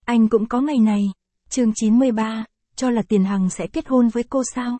Anh cũng có ngày này. Chương 93, cho là Tiền Hằng sẽ kết hôn với cô sao?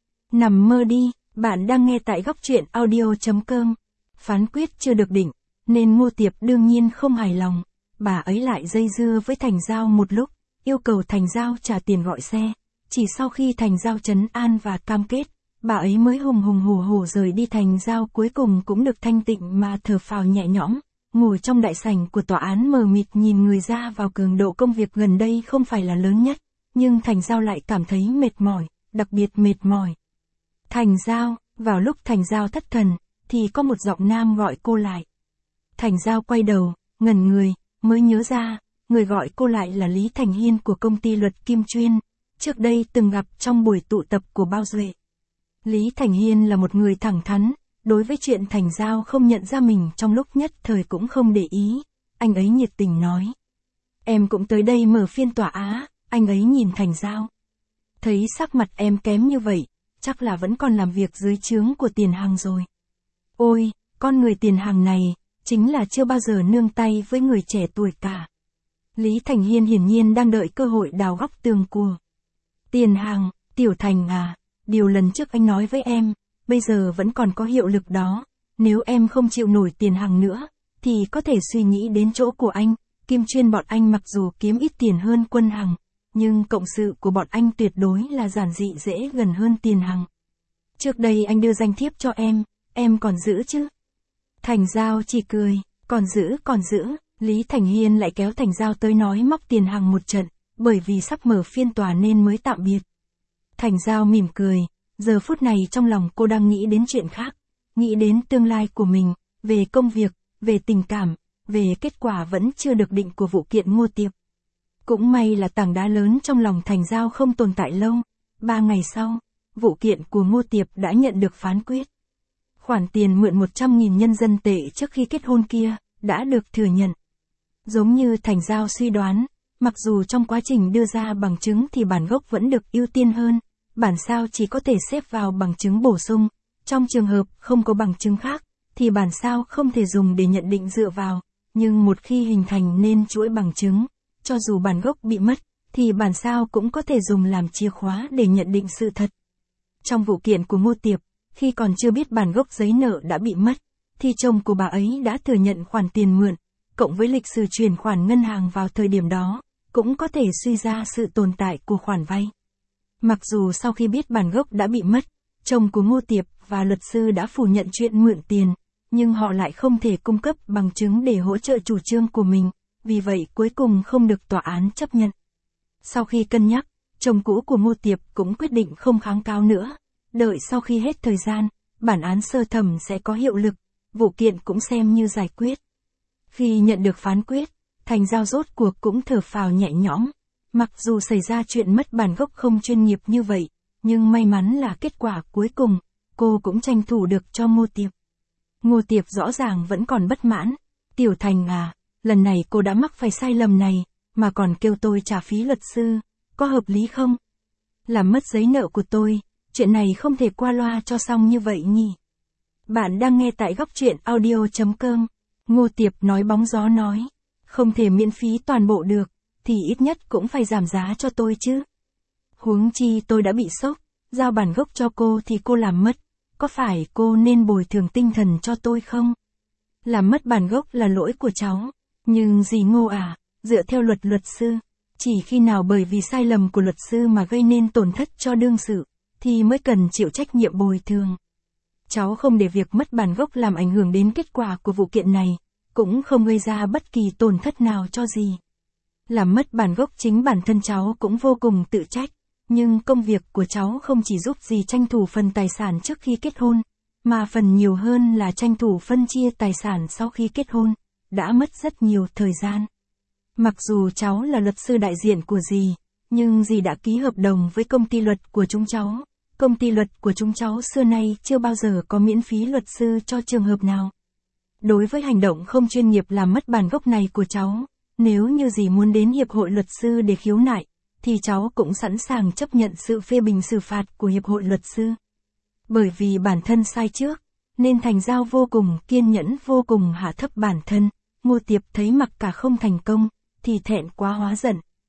Nằm mơ đi, bạn đang nghe tại góc truyện audio.com. Phán quyết chưa được định, nên Ngô Tiệp đương nhiên không hài lòng. Bà ấy lại dây dưa với Thành Giao một lúc, yêu cầu Thành Giao trả tiền gọi xe. Chỉ sau khi Thành Giao trấn an và cam kết, bà ấy mới hùng hùng hổ hổ rời đi. Thành Giao cuối cùng cũng được thanh tịnh mà thở phào nhẹ nhõm. Ngồi trong đại sảnh của tòa án mờ mịt nhìn người ra vào. Cường độ công việc gần đây không phải là lớn nhất, nhưng Thành Giao lại cảm thấy mệt mỏi, đặc biệt mệt mỏi. Thành Giao, vào lúc Thành Giao thất thần, thì có một giọng nam gọi cô lại. Thành Giao quay đầu, ngẩn người, mới nhớ ra, người gọi cô lại là Lý Thành Hiên của công ty luật Kim Chuyên, trước đây từng gặp trong buổi tụ tập của Bao Duệ. Lý Thành Hiên là một người thẳng thắn, đối với chuyện Thành Giao không nhận ra mình trong lúc nhất thời cũng không để ý, anh ấy nhiệt tình nói. Em cũng tới đây mở phiên tòa á, anh ấy nhìn Thành Giao. Thấy sắc mặt em kém như vậy, chắc là vẫn còn làm việc dưới trướng của Tiền Hằng rồi. Ôi, con người Tiền Hằng này, chính là chưa bao giờ nương tay với người trẻ tuổi cả. Lý Thành Hiên hiển nhiên đang đợi cơ hội đào góc tường của Tiền Hằng. Tiểu Thành à, điều lần trước anh nói với em, bây giờ vẫn còn có hiệu lực đó. Nếu em không chịu nổi Tiền Hằng nữa, thì có thể suy nghĩ đến chỗ của anh. Kim Chuyên bọn anh mặc dù kiếm ít tiền hơn Quân Hằng, nhưng cộng sự của bọn anh tuyệt đối là giản dị dễ gần hơn Tiền Hằng. Trước đây anh đưa danh thiếp cho em còn giữ chứ? Thành Giao chỉ cười, còn giữ. Lý Thành Hiên lại kéo Thành Giao tới nói móc Tiền Hằng một trận, bởi vì sắp mở phiên tòa nên mới tạm biệt. Thành Giao mỉm cười, giờ phút này trong lòng cô đang nghĩ đến chuyện khác, nghĩ đến tương lai của mình, về công việc, về tình cảm, về kết quả vẫn chưa được định của vụ kiện Ngô Tiệp. Cũng may là tảng đá lớn trong lòng Thành Giao không tồn tại lâu. 3 ngày sau, vụ kiện của Ngô Tiệp đã nhận được phán quyết. Khoản tiền mượn 100.000 nhân dân tệ trước khi kết hôn kia, đã được thừa nhận. Giống như Thành Giao suy đoán, mặc dù trong quá trình đưa ra bằng chứng thì bản gốc vẫn được ưu tiên hơn, bản sao chỉ có thể xếp vào bằng chứng bổ sung. Trong trường hợp không có bằng chứng khác, thì bản sao không thể dùng để nhận định dựa vào, nhưng một khi hình thành nên chuỗi bằng chứng, cho dù bản gốc bị mất, thì bản sao cũng có thể dùng làm chìa khóa để nhận định sự thật. Trong vụ kiện của Ngô Tiệp, khi còn chưa biết bản gốc giấy nợ đã bị mất, thì chồng của bà ấy đã thừa nhận khoản tiền mượn, cộng với lịch sử chuyển khoản ngân hàng vào thời điểm đó, cũng có thể suy ra sự tồn tại của khoản vay. Mặc dù sau khi biết bản gốc đã bị mất, chồng của Ngô Tiệp và luật sư đã phủ nhận chuyện mượn tiền, nhưng họ lại không thể cung cấp bằng chứng để hỗ trợ chủ trương của mình, vì vậy cuối cùng không được tòa án chấp nhận. Sau khi cân nhắc, chồng cũ của Ngô Tiệp cũng quyết định không kháng cáo nữa, đợi sau khi hết thời gian, bản án sơ thẩm sẽ có hiệu lực, vụ kiện cũng xem như giải quyết. Khi nhận được phán quyết, Thành Giao rốt cuộc cũng thở phào nhẹ nhõm. Mặc dù xảy ra chuyện mất bản gốc không chuyên nghiệp như vậy, nhưng may mắn là kết quả cuối cùng, cô cũng tranh thủ được cho Ngô Tiệp. Ngô Tiệp rõ ràng vẫn còn bất mãn. Tiểu Thành à, lần này cô đã mắc phải sai lầm này, mà còn kêu tôi trả phí luật sư, có hợp lý không? Làm mất giấy nợ của tôi, chuyện này không thể qua loa cho xong như vậy nhỉ? Bạn đang nghe tại góc truyện audio.com. Ngô Tiệp nói bóng gió nói, không thể miễn phí toàn bộ được, thì ít nhất cũng phải giảm giá cho tôi chứ. Huống chi tôi đã bị sốc, giao bản gốc cho cô thì cô làm mất, có phải cô nên bồi thường tinh thần cho tôi không? Làm mất bản gốc là lỗi của cháu, nhưng dì Ngô à, dựa theo luật sư, chỉ khi nào bởi vì sai lầm của luật sư mà gây nên tổn thất cho đương sự, thì mới cần chịu trách nhiệm bồi thường. Cháu không để việc mất bản gốc làm ảnh hưởng đến kết quả của vụ kiện này, cũng không gây ra bất kỳ tổn thất nào cho dì. Làm mất bản gốc chính bản thân cháu cũng vô cùng tự trách, nhưng công việc của cháu không chỉ giúp dì tranh thủ phần tài sản trước khi kết hôn, mà phần nhiều hơn là tranh thủ phân chia tài sản sau khi kết hôn, đã mất rất nhiều thời gian. Mặc dù cháu là luật sư đại diện của dì, nhưng dì đã ký hợp đồng với công ty luật của chúng cháu. Công ty luật của chúng cháu xưa nay chưa bao giờ có miễn phí luật sư cho trường hợp nào. Đối với hành động không chuyên nghiệp làm mất bản gốc này của cháu, nếu như dì muốn đến Hiệp hội Luật sư để khiếu nại, thì cháu cũng sẵn sàng chấp nhận sự phê bình xử phạt của Hiệp hội Luật sư. Bởi vì bản thân sai trước, nên Thành Giao vô cùng kiên nhẫn vô cùng hạ thấp bản thân. Ngô Tiệp thấy mặc cả không thành công, thì thẹn quá hóa giận,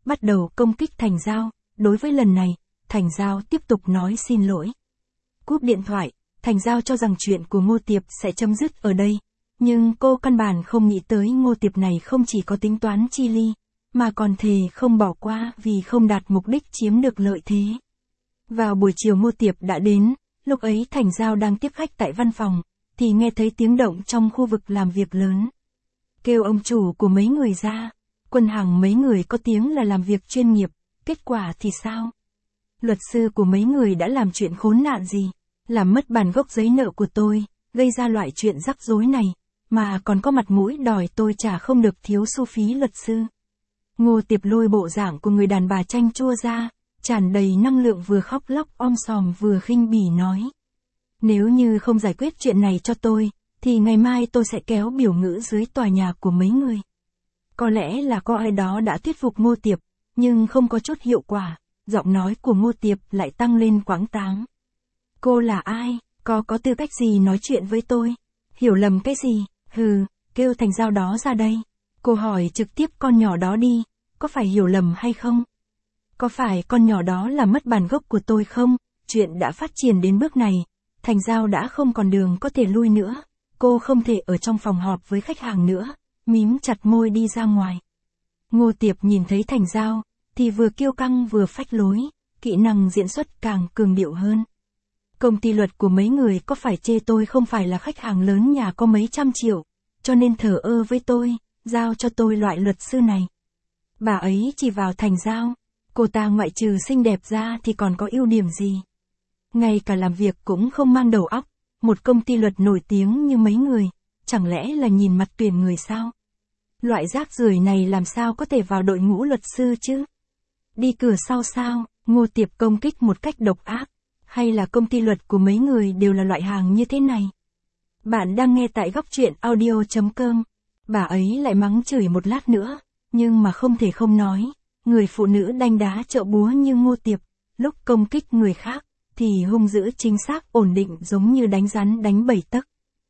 bắt đầu công kích Thành Giao. Đối với lần này, Thành Giao tiếp tục nói xin lỗi. Cúp điện thoại, Thành Giao cho rằng chuyện của Ngô Tiệp sẽ chấm dứt ở đây. Nhưng cô căn bản không nghĩ tới Ngô Tiệp này không chỉ có tính toán chi ly, mà còn thề không bỏ qua vì không đạt mục đích chiếm được lợi thế. Vào buổi chiều Ngô Tiệp đã đến, lúc ấy Thành Giao đang tiếp khách tại văn phòng, thì nghe thấy tiếng động trong khu vực làm việc lớn. Kêu ông chủ của mấy người ra, Quân Hằng mấy người có tiếng là làm việc chuyên nghiệp, kết quả thì sao? Luật sư của mấy người đã làm chuyện khốn nạn gì? Làm mất bản gốc giấy nợ của tôi, gây ra loại chuyện rắc rối này, mà còn có mặt mũi đòi tôi trả không được thiếu xu phí luật sư. Ngô Tiệp lôi bộ dạng của người đàn bà chanh chua ra, tràn đầy năng lượng vừa khóc lóc om sòm vừa khinh bỉ nói. Nếu như không giải quyết chuyện này cho tôi, thì ngày mai tôi sẽ kéo biểu ngữ dưới tòa nhà của mấy người. Có lẽ là có ai đó đã thuyết phục Ngô Tiệp, nhưng không có chút hiệu quả, giọng nói của Ngô Tiệp lại tăng lên quãng táng. Cô là ai, có tư cách gì nói chuyện với tôi? Hiểu lầm cái gì? Hừ, kêu Thành Giao đó ra đây. Cô hỏi trực tiếp con nhỏ đó đi, có phải hiểu lầm hay không? Có phải con nhỏ đó là mất bản gốc của tôi không? Chuyện đã phát triển đến bước này, Thành Giao đã không còn đường có thể lui nữa. Cô không thể ở trong phòng họp với khách hàng nữa, mím chặt môi đi ra ngoài. Ngô Tiệp nhìn thấy Thành Giao, thì vừa kiêu căng vừa phách lối, kỹ năng diễn xuất càng cường điệu hơn. Công ty luật của mấy người có phải chê tôi không phải là khách hàng lớn nhà có mấy trăm triệu, cho nên thờ ơ với tôi, giao cho tôi loại luật sư này. Bà ấy chỉ vào Thành Giao, cô ta ngoại trừ xinh đẹp ra thì còn có ưu điểm gì? Ngay cả làm việc cũng không mang đầu óc, một công ty luật nổi tiếng như mấy người, chẳng lẽ là nhìn mặt tuyển người sao? Loại rác rưởi này làm sao có thể vào đội ngũ luật sư chứ? Đi cửa sau sao? Ngô Tiệp công kích một cách độc ác. Hay là công ty luật của mấy người đều là loại hàng như thế này? Bạn đang nghe tại góc truyện audio.com. Bà ấy lại mắng chửi một lát nữa, nhưng mà không thể không nói, người phụ nữ đanh đá chợ búa như Ngô Tiệp, lúc công kích người khác, thì hung dữ chính xác ổn định giống như đánh rắn đánh 7 tấc.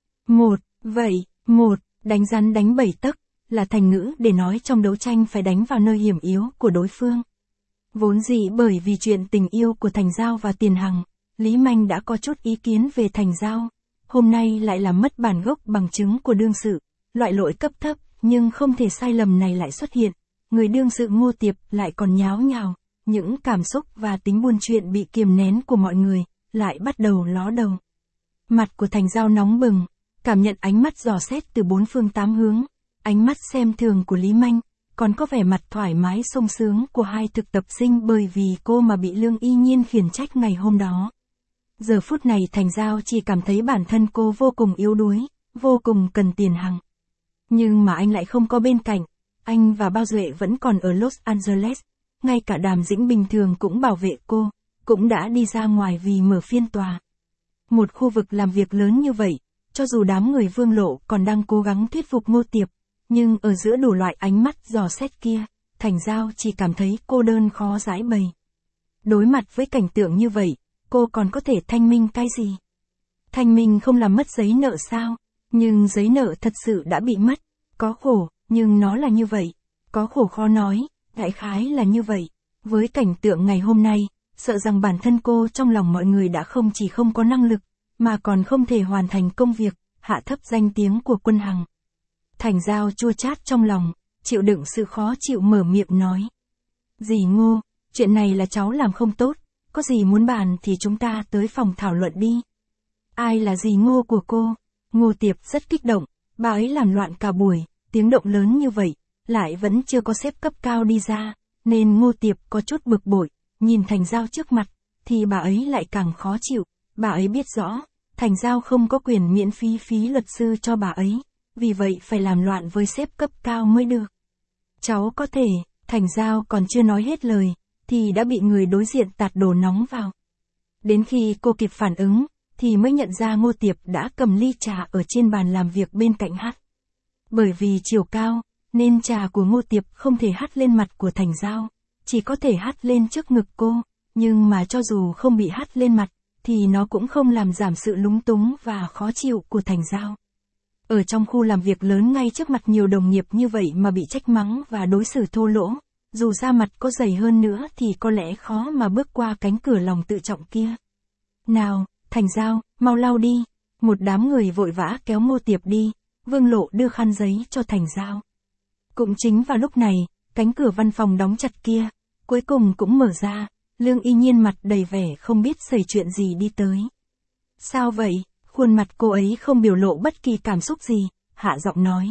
Đánh rắn đánh 7 tấc, là thành ngữ để nói trong đấu tranh phải đánh vào nơi hiểm yếu của đối phương. Vốn dĩ bởi vì chuyện tình yêu của Thành Giao và Tiền Hằng, Lý Manh đã có chút ý kiến về Thành Giao, hôm nay lại làm mất bản gốc bằng chứng của đương sự, loại lỗi cấp thấp, nhưng không thể sai lầm này lại xuất hiện, người đương sự Ngô Tiệp lại còn nháo nhào, những cảm xúc và tính buôn chuyện bị kiềm nén của mọi người, lại bắt đầu ló đầu. Mặt của Thành Giao nóng bừng, cảm nhận ánh mắt dò xét từ bốn phương tám hướng, ánh mắt xem thường của Lý Manh, còn có vẻ mặt thoải mái sung sướng của hai thực tập sinh bởi vì cô mà bị Lương Y Nhiên khiển trách ngày hôm đó. Giờ phút này Thành Giao chỉ cảm thấy bản thân cô vô cùng yếu đuối, vô cùng cần Tiền Hằng. Nhưng mà anh lại không có bên cạnh, anh và Bao Duệ vẫn còn ở Los Angeles, ngay cả Đàm Dĩnh bình thường cũng bảo vệ cô, cũng đã đi ra ngoài vì mở phiên tòa. Một khu vực làm việc lớn như vậy, cho dù đám người Vương Lộ còn đang cố gắng thuyết phục Ngô Tiệp, nhưng ở giữa đủ loại ánh mắt dò xét kia, Thành Giao chỉ cảm thấy cô đơn khó giải bày. Đối mặt với cảnh tượng như vậy, cô còn có thể thanh minh cái gì? Thanh minh không làm mất giấy nợ sao? Nhưng giấy nợ thật sự đã bị mất. Có khổ, nhưng nó là như vậy. Có khổ khó nói, đại khái là như vậy. Với cảnh tượng ngày hôm nay, sợ rằng bản thân cô trong lòng mọi người đã không chỉ không có năng lực, mà còn không thể hoàn thành công việc, hạ thấp danh tiếng của Quân Hằng. Thành Giao chua chát trong lòng, chịu đựng sự khó chịu mở miệng nói. Dì Ngô, chuyện này là cháu làm không tốt, có gì muốn bàn thì chúng ta tới phòng thảo luận đi. Ai là dì Ngô của cô? Ngô Tiệp rất kích động, bà ấy làm loạn cả buổi, tiếng động lớn như vậy, lại vẫn chưa có sếp cấp cao đi ra, nên Ngô Tiệp có chút bực bội, nhìn Thành Giao trước mặt, thì bà ấy lại càng khó chịu, bà ấy biết rõ, Thành Giao không có quyền miễn phí luật sư cho bà ấy, vì vậy phải làm loạn với sếp cấp cao mới được. Cháu có thể, Thành Giao còn chưa nói hết lời, thì đã bị người đối diện tạt đồ nóng vào. Đến khi cô kịp phản ứng, thì mới nhận ra Ngô Tiệp đã cầm ly trà ở trên bàn làm việc bên cạnh hắt. Bởi vì chiều cao, nên trà của Ngô Tiệp không thể hắt lên mặt của Thành Giao, chỉ có thể hắt lên trước ngực cô, nhưng mà cho dù không bị hắt lên mặt, thì nó cũng không làm giảm sự lúng túng và khó chịu của Thành Giao. Ở trong khu làm việc lớn ngay trước mặt nhiều đồng nghiệp như vậy mà bị trách mắng và đối xử thô lỗ, dù da mặt có dày hơn nữa thì có lẽ khó mà bước qua cánh cửa lòng tự trọng kia. Nào, Thành Giao, mau lau đi. Một đám người vội vã kéo Ngô Tiệp đi, Vương Lộ đưa khăn giấy cho Thành Giao. Cũng chính vào lúc này, cánh cửa văn phòng đóng chặt kia, cuối cùng cũng mở ra, Lương Y Nhiên mặt đầy vẻ không biết xảy chuyện gì đi tới. Sao vậy? Khuôn mặt cô ấy không biểu lộ bất kỳ cảm xúc gì, hạ giọng nói.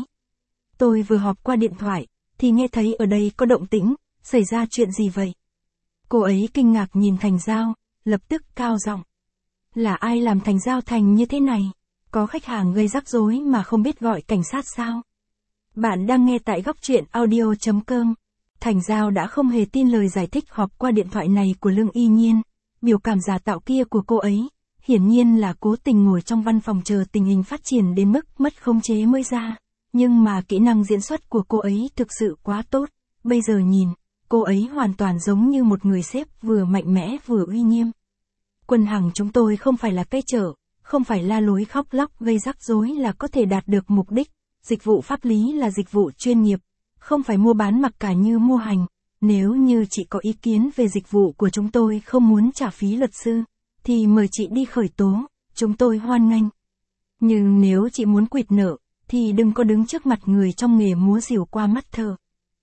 Tôi vừa họp qua điện thoại, thì nghe thấy ở đây có động tĩnh, xảy ra chuyện gì vậy? Cô ấy kinh ngạc nhìn Thành Giao, lập tức cao giọng. Là ai làm Thành Giao thành như thế này? Có khách hàng gây rắc rối mà không biết gọi cảnh sát sao? Bạn đang nghe tại góc truyện audio.com. Thành Giao đã không hề tin lời giải thích họp qua điện thoại này của Lương Y Nhiên. Biểu cảm giả tạo kia của cô ấy, hiển nhiên là cố tình ngồi trong văn phòng chờ tình hình phát triển đến mức mất khống chế mới ra. Nhưng mà kỹ năng diễn xuất của cô ấy thực sự quá tốt. Bây giờ nhìn, cô ấy hoàn toàn giống như một người sếp vừa mạnh mẽ vừa uy nghiêm. Quân Hằng chúng tôi không phải là cây trở, không phải la lối khóc lóc gây rắc rối là có thể đạt được mục đích. Dịch vụ pháp lý là dịch vụ chuyên nghiệp, không phải mua bán mặc cả như mua hành. Nếu như chị có ý kiến về dịch vụ của chúng tôi không muốn trả phí luật sư, thì mời chị đi khởi tố, chúng tôi hoan nghênh. Nhưng nếu chị muốn quỵt nợ, thì đừng có đứng trước mặt người trong nghề múa rìu qua mắt thợ.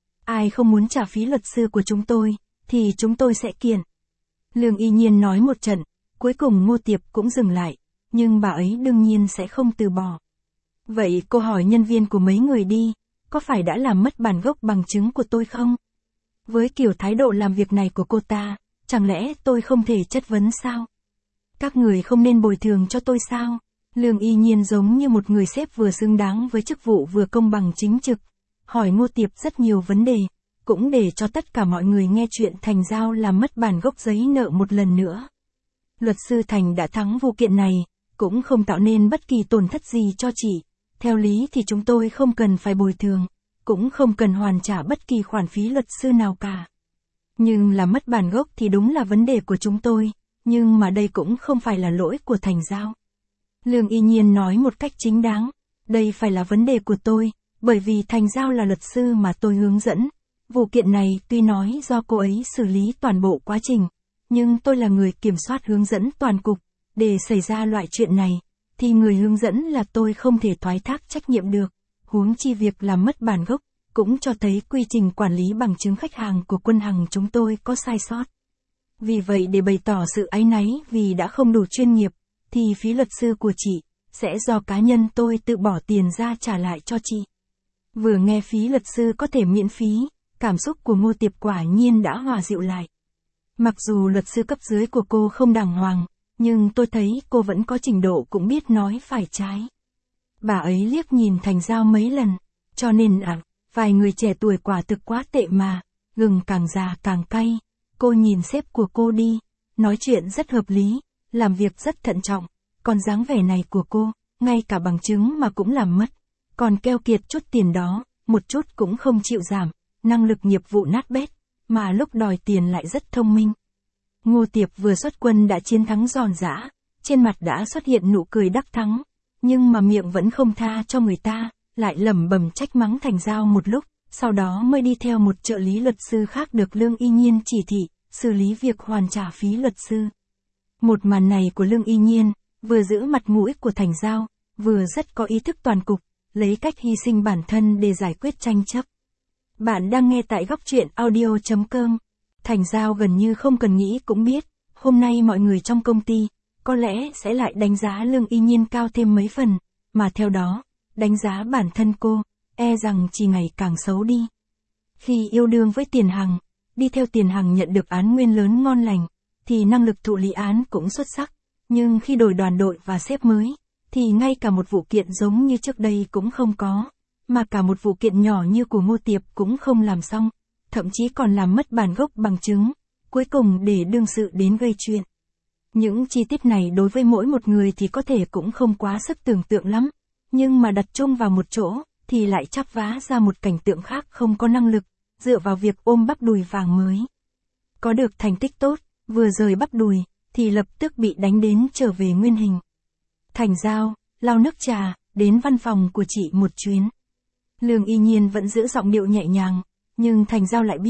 Ai không muốn trả phí luật sư của chúng tôi, thì chúng tôi sẽ kiện. Lương Y Nhiên nói một trận, cuối cùng Ngô Tiệp cũng dừng lại, nhưng bà ấy đương nhiên sẽ không từ bỏ. Vậy cô hỏi nhân viên của mấy người đi, có phải đã làm mất bản gốc bằng chứng của tôi không? Với kiểu thái độ làm việc này của cô ta, chẳng lẽ tôi không thể chất vấn sao? Các người không nên bồi thường cho tôi sao? Lương Y Nhiên giống như một người sếp vừa xứng đáng với chức vụ vừa công bằng chính trực, hỏi Ngô Tiệp rất nhiều vấn đề, cũng để cho tất cả mọi người nghe chuyện Thành Giao làm mất bản gốc giấy nợ một lần nữa. Luật sư Thành đã thắng vụ kiện này, cũng không tạo nên bất kỳ tổn thất gì cho chị. Theo lý thì chúng tôi không cần phải bồi thường, cũng không cần hoàn trả bất kỳ khoản phí luật sư nào cả. Nhưng là mất bản gốc thì đúng là vấn đề của chúng tôi, nhưng mà đây cũng không phải là lỗi của Thành Giao. Lương Y Nhiên nói một cách chính đáng, đây phải là vấn đề của tôi, bởi vì Thành Giao là luật sư mà tôi hướng dẫn. Vụ kiện này tuy nói do cô ấy xử lý toàn bộ quá trình, nhưng tôi là người kiểm soát hướng dẫn toàn cục, để xảy ra loại chuyện này, thì người hướng dẫn là tôi không thể thoái thác trách nhiệm được, huống chi việc làm mất bản gốc, cũng cho thấy quy trình quản lý bằng chứng khách hàng của Quân Hằng chúng tôi có sai sót. Vì vậy để bày tỏ sự áy náy vì đã không đủ chuyên nghiệp, thì phí luật sư của chị, sẽ do cá nhân tôi tự bỏ tiền ra trả lại cho chị. Vừa nghe phí luật sư có thể miễn phí, cảm xúc của Ngô Tiệp quả nhiên đã hòa dịu lại. Mặc dù luật sư cấp dưới của cô không đàng hoàng, nhưng tôi thấy cô vẫn có trình độ cũng biết nói phải trái. Bà ấy liếc nhìn Thành Giao mấy lần, cho nên vài người trẻ tuổi quả thực quá tệ mà, gừng càng già càng cay. Cô nhìn sếp của cô đi, nói chuyện rất hợp lý, làm việc rất thận trọng, còn dáng vẻ này của cô, ngay cả bằng chứng mà cũng làm mất, còn keo kiệt chút tiền đó, một chút cũng không chịu giảm, năng lực nghiệp vụ nát bét, mà lúc đòi tiền lại rất thông minh. Ngô Tiệp vừa xuất quân đã chiến thắng giòn giã, trên mặt đã xuất hiện nụ cười đắc thắng, nhưng mà miệng vẫn không tha cho người ta, lại lẩm bẩm trách mắng Thành Giao một lúc, sau đó mới đi theo một trợ lý luật sư khác được Lương Y Nhiên chỉ thị, xử lý việc hoàn trả phí luật sư. Một màn này của Lương Y Nhiên, vừa giữ mặt mũi của Thành Giao, vừa rất có ý thức toàn cục, lấy cách hy sinh bản thân để giải quyết tranh chấp. Bạn đang nghe tại góc truyện audio.com. Thành Giao gần như không cần nghĩ cũng biết, hôm nay mọi người trong công ty, có lẽ sẽ lại đánh giá Lương Y Nhiên cao thêm mấy phần, mà theo đó, đánh giá bản thân cô, e rằng chỉ ngày càng xấu đi. Khi yêu đương với Tiền Hằng, đi theo Tiền Hằng nhận được án nguyên lớn ngon lành, thì năng lực thụ lý án cũng xuất sắc, nhưng khi đổi đoàn đội và sếp mới, thì ngay cả một vụ kiện giống như trước đây cũng không có, mà cả một vụ kiện nhỏ như của Ngô Tiệp cũng không làm xong, thậm chí còn làm mất bản gốc bằng chứng, cuối cùng để đương sự đến gây chuyện. Những chi tiết này đối với mỗi một người thì có thể cũng không quá sức tưởng tượng lắm, nhưng mà đặt chung vào một chỗ, thì lại chắp vá ra một cảnh tượng khác không có năng lực, dựa vào việc ôm bắp đùi vàng mới. Có được thành tích tốt, vừa rời bắp đùi, thì lập tức bị đánh đến trở về nguyên hình. Thành Giao, lau nước trà, đến văn phòng của chị một chuyến. Lương Y Nhiên vẫn giữ giọng điệu nhẹ nhàng, nhưng Thành Giao lại biết,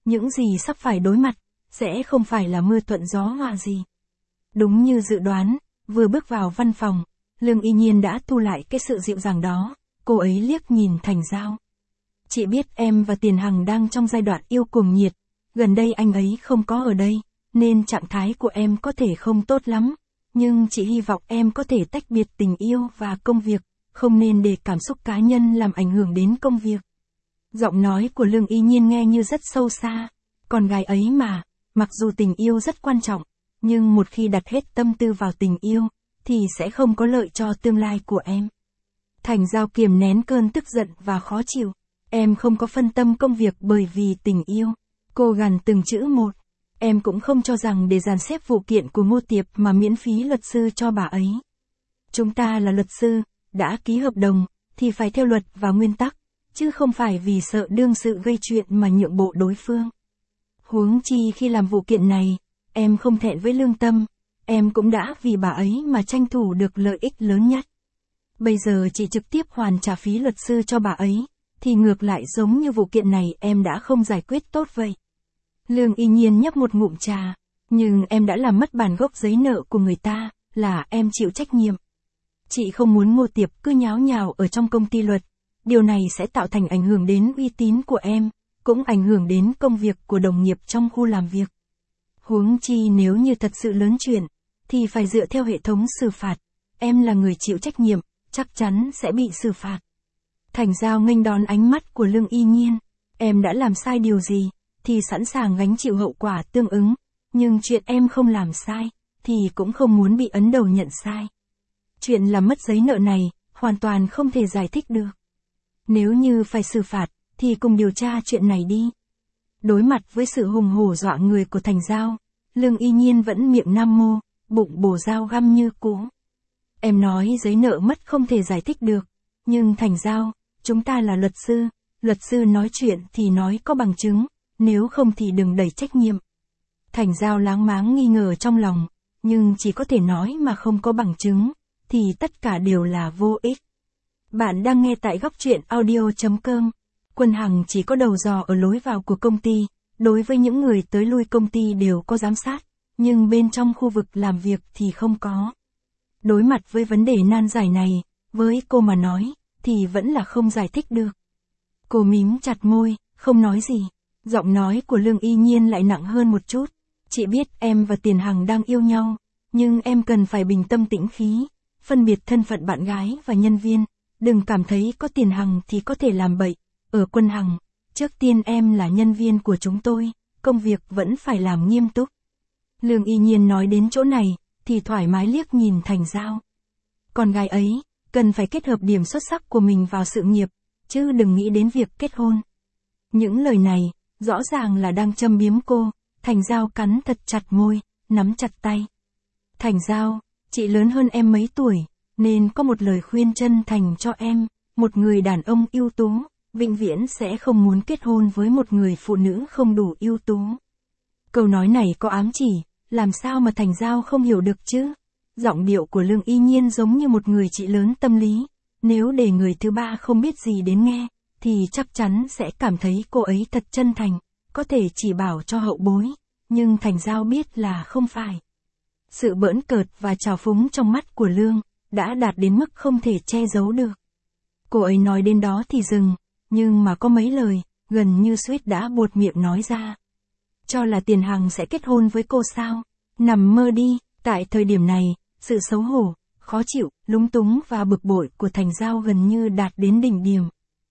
những gì sắp phải đối mặt, sẽ không phải là mưa thuận gió hòa gì. Đúng như dự đoán, vừa bước vào văn phòng, Lương Y Nhiên đã thu lại cái sự dịu dàng đó, cô ấy liếc nhìn Thành Giao. Chị biết em và Tiền Hằng đang trong giai đoạn yêu cuồng nhiệt, gần đây anh ấy không có ở đây, nên trạng thái của em có thể không tốt lắm, nhưng chị hy vọng em có thể tách biệt tình yêu và công việc, không nên để cảm xúc cá nhân làm ảnh hưởng đến công việc. Giọng nói của Lương Y Nhiên nghe như rất sâu xa, con gái ấy mà, mặc dù tình yêu rất quan trọng, nhưng một khi đặt hết tâm tư vào tình yêu, thì sẽ không có lợi cho tương lai của em. Thành Giao kiềm nén cơn tức giận và khó chịu, em không có phân tâm công việc bởi vì tình yêu. Cô gằn từng chữ một, em cũng không cho rằng để dàn xếp vụ kiện của Ngô Tiệp mà miễn phí luật sư cho bà ấy. Chúng ta là luật sư, đã ký hợp đồng, thì phải theo luật và nguyên tắc, chứ không phải vì sợ đương sự gây chuyện mà nhượng bộ đối phương. Huống chi khi làm vụ kiện này, em không thẹn với lương tâm, em cũng đã vì bà ấy mà tranh thủ được lợi ích lớn nhất. Bây giờ chị trực tiếp hoàn trả phí luật sư cho bà ấy, thì ngược lại giống như vụ kiện này em đã không giải quyết tốt vậy. Lương Y Nhiên nhấp một ngụm trà, nhưng em đã làm mất bản gốc giấy nợ của người ta, là em chịu trách nhiệm. Chị không muốn Ngô Tiệp cứ nháo nhào ở trong công ty luật, điều này sẽ tạo thành ảnh hưởng đến uy tín của em, cũng ảnh hưởng đến công việc của đồng nghiệp trong khu làm việc. Huống chi nếu như thật sự lớn chuyện, thì phải dựa theo hệ thống xử phạt, em là người chịu trách nhiệm, chắc chắn sẽ bị xử phạt. Thành Giao nghênh đón ánh mắt của Lương Y Nhiên, em đã làm sai điều gì, thì sẵn sàng gánh chịu hậu quả tương ứng, nhưng chuyện em không làm sai, thì cũng không muốn bị ấn đầu nhận sai. Chuyện làm mất giấy nợ này, hoàn toàn không thể giải thích được. Nếu như phải xử phạt, thì cùng điều tra chuyện này đi. Đối mặt với sự hùng hổ dọa người của Thành Giao, Lương Y Nhiên vẫn miệng nam mô, bụng bổ dao găm như cũ. Em nói giấy nợ mất không thể giải thích được, nhưng Thành Giao, chúng ta là luật sư nói chuyện thì nói có bằng chứng, nếu không thì đừng đẩy trách nhiệm. Thành Giao láng máng nghi ngờ trong lòng, nhưng chỉ có thể nói mà không có bằng chứng, thì tất cả đều là vô ích. Bạn đang nghe tại góc truyện audio.com. Quân Hằng chỉ có đầu dò ở lối vào của công ty, đối với những người tới lui công ty đều có giám sát, nhưng bên trong khu vực làm việc thì không có. Đối mặt với vấn đề nan giải này, với cô mà nói, thì vẫn là không giải thích được. Cô mím chặt môi, không nói gì. Giọng nói của Lương Y Nhiên lại nặng hơn một chút. Chị biết em và Tiền Hằng đang yêu nhau, nhưng em cần phải bình tâm tĩnh khí, phân biệt thân phận bạn gái và nhân viên, đừng cảm thấy có Tiền Hằng thì có thể làm bậy. Ở Quân Hằng, trước tiên em là nhân viên của chúng tôi, công việc vẫn phải làm nghiêm túc. Lương Y Nhiên nói đến chỗ này, thì thoải mái liếc nhìn Thành Giao. Con gái ấy, cần phải kết hợp điểm xuất sắc của mình vào sự nghiệp, chứ đừng nghĩ đến việc kết hôn. Những lời này, rõ ràng là đang châm biếm cô. Thành Giao cắn thật chặt môi, nắm chặt tay. Thành Giao, chị lớn hơn em mấy tuổi, nên có một lời khuyên chân thành cho em, một người đàn ông ưu tú, vĩnh viễn sẽ không muốn kết hôn với một người phụ nữ không đủ ưu tú. Câu nói này có ám chỉ, làm sao mà Thành Giao không hiểu được chứ? Giọng điệu của Lương Y Nhiên giống như một người chị lớn tâm lý, nếu để người thứ ba không biết gì đến nghe, thì chắc chắn sẽ cảm thấy cô ấy thật chân thành, có thể chỉ bảo cho hậu bối, nhưng Thành Giao biết là không phải. Sự bỡn cợt và trào phúng trong mắt của Lương, đã đạt đến mức không thể che giấu được. Cô ấy nói đến đó thì dừng, nhưng mà có mấy lời, gần như suýt đã buột miệng nói ra. Cho là Tiền Hằng sẽ kết hôn với cô sao? Nằm mơ đi. Tại thời điểm này, sự xấu hổ, khó chịu, lúng túng và bực bội của Thành Giao gần như đạt đến đỉnh điểm.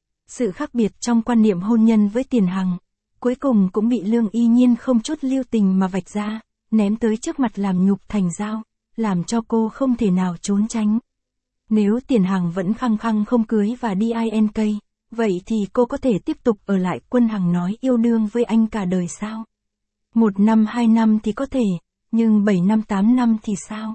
Sự khác biệt trong quan niệm hôn nhân với Tiền Hằng, cuối cùng cũng bị Lương Y Nhiên không chút lưu tình mà vạch ra, ném tới trước mặt làm nhục Thành Giao, làm cho cô không thể nào trốn tránh. Nếu Tiền Hằng vẫn khăng khăng không cưới và đi INK, vậy thì cô có thể tiếp tục ở lại Quân Hằng nói yêu đương với anh cả đời sao? 1 năm 2 năm thì có thể, nhưng 7 năm 8 năm thì sao?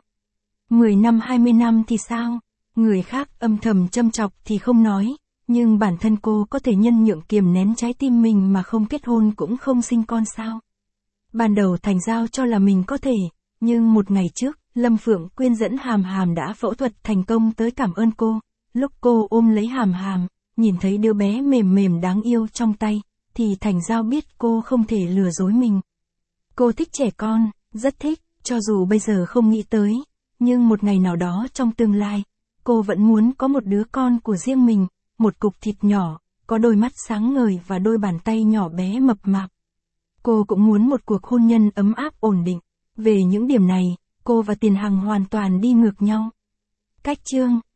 10 năm 20 năm thì sao? Người khác âm thầm châm chọc thì không nói, nhưng bản thân cô có thể nhân nhượng kiềm nén trái tim mình mà không kết hôn cũng không sinh con sao? Ban đầu Thành Giao cho là mình có thể, nhưng một ngày trước, Lâm Phượng Quyên dẫn Hàm Hàm đã phẫu thuật thành công tới cảm ơn cô. Lúc cô ôm lấy Hàm Hàm, nhìn thấy đứa bé mềm mềm đáng yêu trong tay, thì Thành Giao biết cô không thể lừa dối mình. Cô thích trẻ con, rất thích, cho dù bây giờ không nghĩ tới, nhưng một ngày nào đó trong tương lai, cô vẫn muốn có một đứa con của riêng mình, một cục thịt nhỏ, có đôi mắt sáng ngời và đôi bàn tay nhỏ bé mập mạp. Cô cũng muốn một cuộc hôn nhân ấm áp ổn định. Về những điểm này, cô và Tiền Hằng hoàn toàn đi ngược nhau. Cách chương